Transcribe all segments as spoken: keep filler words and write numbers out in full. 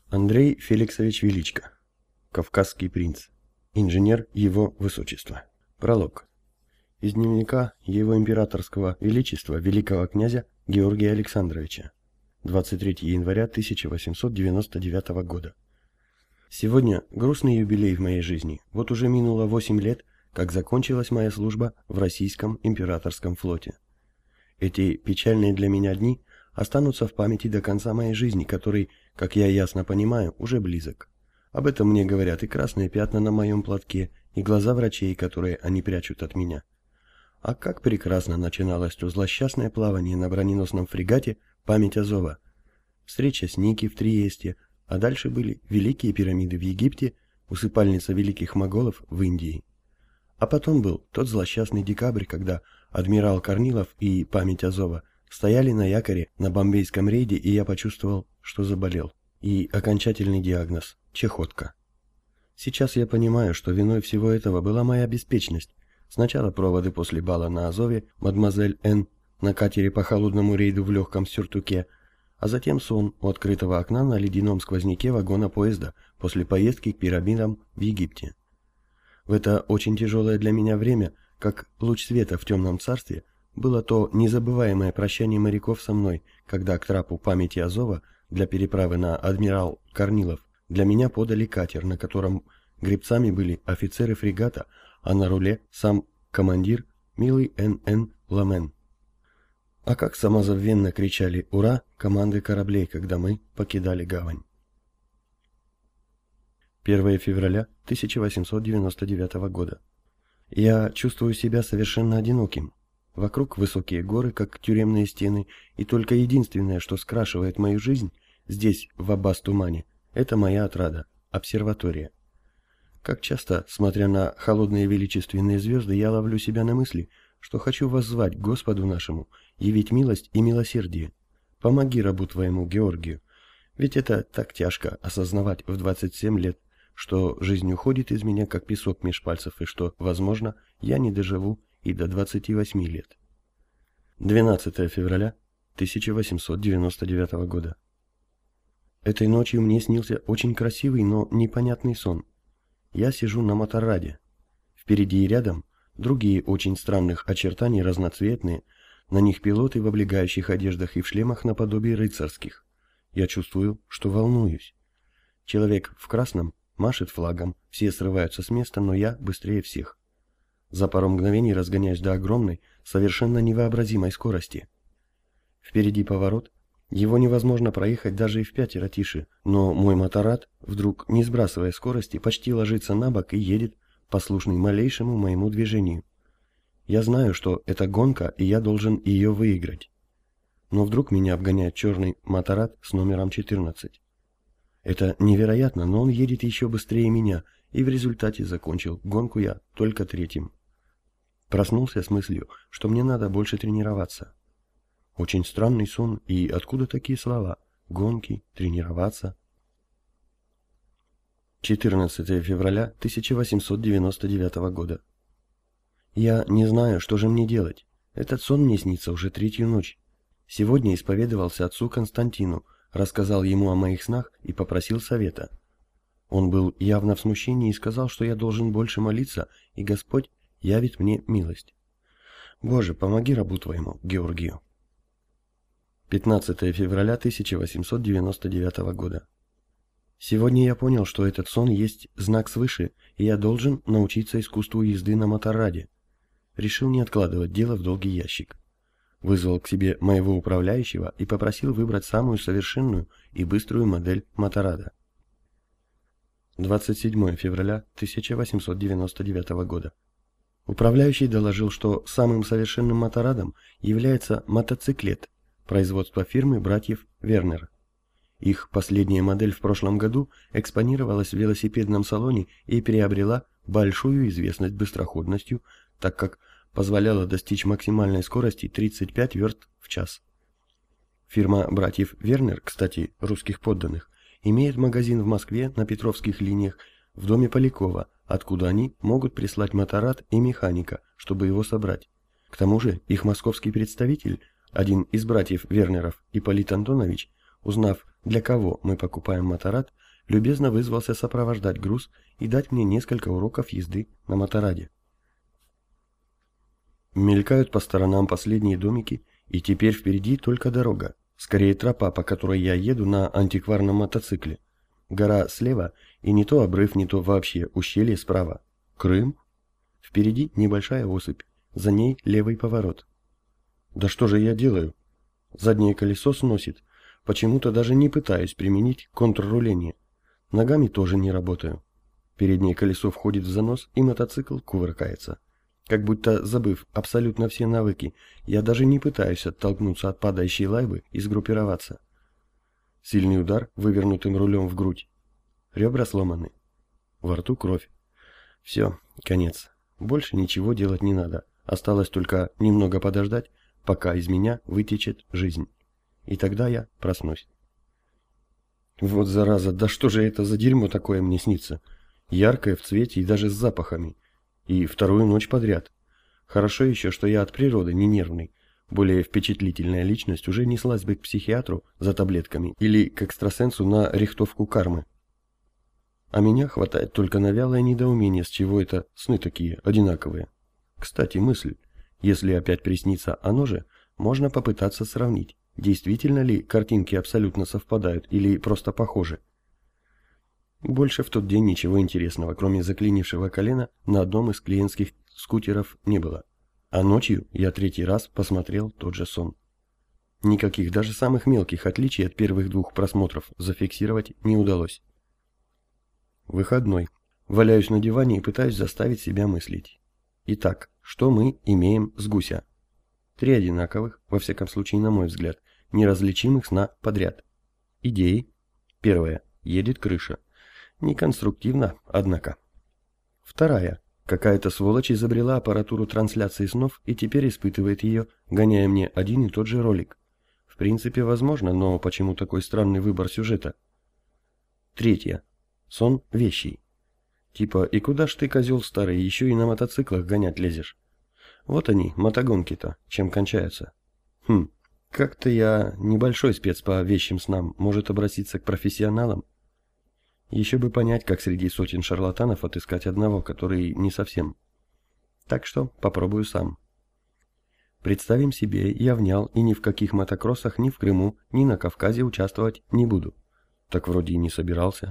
Андрей Феликсович Величко. Кавказский принц. Инженер Его Высочества. Пролог. Из дневника Его Императорского Величества Великого князя Георгия Александровича. двадцать третьего января тысяча восемьсот девяносто девятого года. Сегодня грустный юбилей в моей жизни. Вот уже минуло восемь лет, как закончилась моя служба в российском императорском флоте. Эти печальные для меня дни останутся в памяти до конца моей жизни, который, как я ясно понимаю, уже близок. Об этом мне говорят и красные пятна на моем платке, и глаза врачей, которые они прячут от меня. А как прекрасно начиналось то злосчастное плавание на броненосном фрегате «Память Азова», встреча с Ники в Триесте, а дальше были Великие пирамиды в Египте, усыпальница великих моголов в Индии. А потом был тот злосчастный декабрь, когда адмирал Корнилов и «Память Азова» стояли на якоре на бомбейском рейде, и я почувствовал, что заболел. И окончательный диагноз – чехотка. Сейчас я понимаю, что виной всего этого была моя беспечность. Сначала проводы после бала на Азове, мадемуазель Н. на катере по холодному рейду в легком сюртуке, а затем сон у открытого окна на ледяном сквозняке вагона поезда после поездки к пирамидам в Египте. В это очень тяжелое для меня время, как луч света в темном царстве, было то незабываемое прощание моряков со мной, когда к трапу памяти Азова для переправы на адмирал Корнилов для меня подали катер, на котором гребцами были офицеры фрегата, а на руле сам командир, милый Н Н Ламен. А как самозабвенно кричали «Ура!» команды кораблей, когда мы покидали гавань. первого февраля тысяча восемьсот девяносто девятого года. Я чувствую себя совершенно одиноким. Вокруг высокие горы, как тюремные стены, и только единственное, что скрашивает мою жизнь здесь, в Аббас-Тумане, это моя отрада – обсерватория. Как часто, смотря на холодные величественные звезды, я ловлю себя на мысли, что хочу воззвать Господу нашему, явить милость и милосердие. Помоги рабу твоему Георгию, ведь это так тяжко осознавать в двадцать семь лет, что жизнь уходит из меня, как песок меж пальцев, и что, возможно, я не доживу и до двадцати восьми лет. двенадцатого февраля тысяча восемьсот девяносто девятого года. Этой ночью мне снился очень красивый, но непонятный сон. Я сижу на мотораде. Впереди и рядом другие очень странных очертаний, разноцветные, на них пилоты в облегающих одеждах и в шлемах наподобие рыцарских. Я чувствую, что волнуюсь. Человек в красном машет флагом, все срываются с места, но я быстрее всех. За пару мгновений разгоняюсь до огромной, совершенно невообразимой скорости. Впереди поворот, его невозможно проехать даже и в пятеро тише, но мой моторад, вдруг не сбрасывая скорости, почти ложится на бок и едет, послушный малейшему моему движению. Я знаю, что это гонка, и я должен ее выиграть. Но вдруг меня обгоняет черный моторад с номером четырнадцать. Это невероятно, но он едет еще быстрее меня, и в результате закончил гонку я только третьим. Проснулся с мыслью, что мне надо больше тренироваться. Очень странный сон, и откуда такие слова? Гонки, тренироваться. четырнадцатого февраля тысяча восемьсот девяносто девятого года. Я не знаю, что же мне делать. Этот сон мне снится уже третью ночь. Сегодня исповедовался отцу Константину, рассказал ему о моих снах и попросил совета. Он был явно в смущении и сказал, что я должен больше молиться, и Господь явит мне милость. Боже, помоги рабу твоему, Георгию. пятнадцатого февраля тысяча восемьсот девяносто девятого года. Сегодня я понял, что этот сон есть знак свыше, и я должен научиться искусству езды на мотораде. Решил не откладывать дело в долгий ящик. Вызвал к себе моего управляющего и попросил выбрать самую совершенную и быструю модель моторада. двадцать седьмого февраля тысяча восемьсот девяносто девятого года. Управляющий доложил, что самым совершенным моторадом является мотоциклет производства фирмы братьев Вернер. Их последняя модель в прошлом году экспонировалась в велосипедном салоне и приобрела большую известность быстроходностью, так как позволяла достичь максимальной скорости тридцать пять верст в час. Фирма братьев Вернер, кстати, русских подданных, имеет магазин в Москве на Петровских линиях в доме Полякова, откуда они могут прислать моторад и механика, чтобы его собрать. К тому же их московский представитель, один из братьев Вернеров, Ипполит Антонович, узнав для кого мы покупаем моторад, любезно вызвался сопровождать груз и дать мне несколько уроков езды на мотораде. Мелькают по сторонам последние домики, и теперь впереди только дорога, скорее тропа, по которой я еду на антикварном мотоцикле. Гора слева, и не то обрыв, не то вообще ущелье справа. Крым? Впереди небольшая осыпь, за ней левый поворот. Да что же я делаю? Заднее колесо сносит. Почему-то даже не пытаюсь применить контрруление. Ногами тоже не работаю. Переднее колесо входит в занос, и мотоцикл кувыркается. Как будто забыв абсолютно все навыки, я даже не пытаюсь оттолкнуться от падающей лайбы и сгруппироваться. Сильный удар вывернутым рулем в грудь. Ребра сломаны. Во рту кровь. Все, конец. Больше ничего делать не надо. Осталось только немного подождать, пока из меня вытечет жизнь. И тогда я проснусь. Вот зараза, да что же это за дерьмо такое мне снится? Яркое в цвете и даже с запахами. И вторую ночь подряд. Хорошо еще, что я от природы не нервный. Более впечатлительная личность уже неслась бы к психиатру за таблетками или к экстрасенсу на рихтовку кармы. А меня хватает только на вялое недоумение, с чего это сны такие одинаковые. Кстати, мысль. Если опять приснится оно же, можно попытаться сравнить, действительно ли картинки абсолютно совпадают или просто похожи. Больше в тот день ничего интересного, кроме заклинившего колена, на одном из клиентских скутеров не было. А ночью я третий раз посмотрел тот же сон. Никаких, даже самых мелких отличий от первых двух просмотров зафиксировать не удалось. Выходной. Валяюсь на диване и пытаюсь заставить себя мыслить. Итак, что мы имеем с гуся? Три одинаковых, во всяком случае на мой взгляд, неразличимых сна подряд. Идеи. Первая. Едет крыша. Неконструктивно, однако. Вторая. Какая-то сволочь изобрела аппаратуру трансляции снов и теперь испытывает ее, гоняя мне один и тот же ролик. В принципе, возможно, но почему такой странный выбор сюжета? Третья. Сон вещий. Типа, и куда ж ты, козел старый, еще и на мотоциклах гонять лезешь? Вот они, мотогонки-то, чем кончаются. Хм, как-то я небольшой спец по вещим снам, может обратиться к профессионалам? Еще бы понять, как среди сотен шарлатанов отыскать одного, который не совсем. Так что попробую сам. Представим себе, я внял и ни в каких мотокроссах ни в Крыму, ни на Кавказе участвовать не буду. Так вроде и не собирался.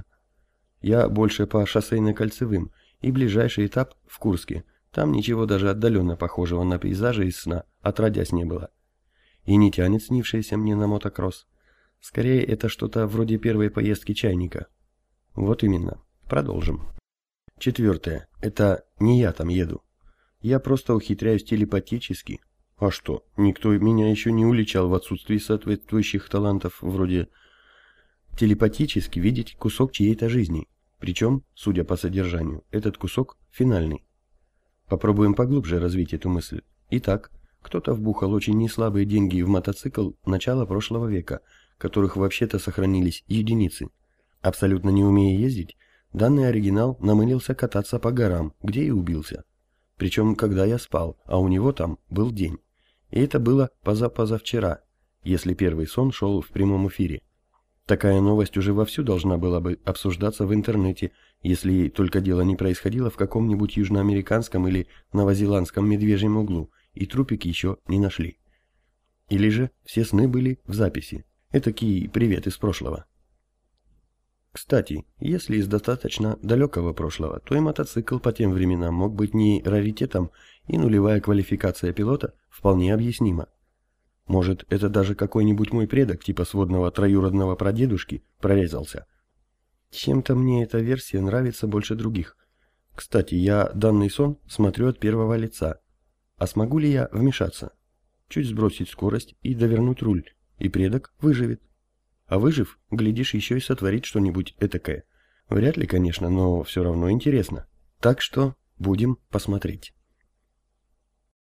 Я больше по шоссейно-кольцевым, и ближайший этап в Курске. Там ничего даже отдаленно похожего на пейзажи из сна отродясь не было. И не тянет снившееся мне на мотокросс. Скорее, это что-то вроде первой поездки чайника. Вот именно. Продолжим. Четвертое. Это не я там еду. Я просто ухитряюсь телепатически. А что, никто меня еще не уличал в отсутствии соответствующих талантов, вроде телепатически видеть кусок чьей-то жизни. Причем, судя по содержанию, этот кусок финальный. Попробуем поглубже развить эту мысль. Итак, кто-то вбухал очень неслабые деньги в мотоцикл начала прошлого века, которых вообще-то сохранились единицы. Абсолютно не умея ездить, данный оригинал намылился кататься по горам, где и убился. Причем, когда я спал, а у него там был день. И это было позапозавчера, если первый сон шел в прямом эфире. Такая новость уже вовсю должна была бы обсуждаться в интернете, если только дело не происходило в каком-нибудь южноамериканском или новозеландском медвежьем углу, и трупик еще не нашли. Или же все сны были в записи. Этакий привет из прошлого. Кстати, если из достаточно далекого прошлого, то и мотоцикл по тем временам мог быть не раритетом, и нулевая квалификация пилота вполне объяснима. Может, это даже какой-нибудь мой предок, типа сводного троюродного прадедушки, прорезался. Чем-то мне эта версия нравится больше других. Кстати, я данный сон смотрю от первого лица. А смогу ли я вмешаться? Чуть сбросить скорость и довернуть руль, и предок выживет. А выжив, глядишь, еще и сотворить что-нибудь этакое. Вряд ли, конечно, но все равно интересно. Так что будем посмотреть.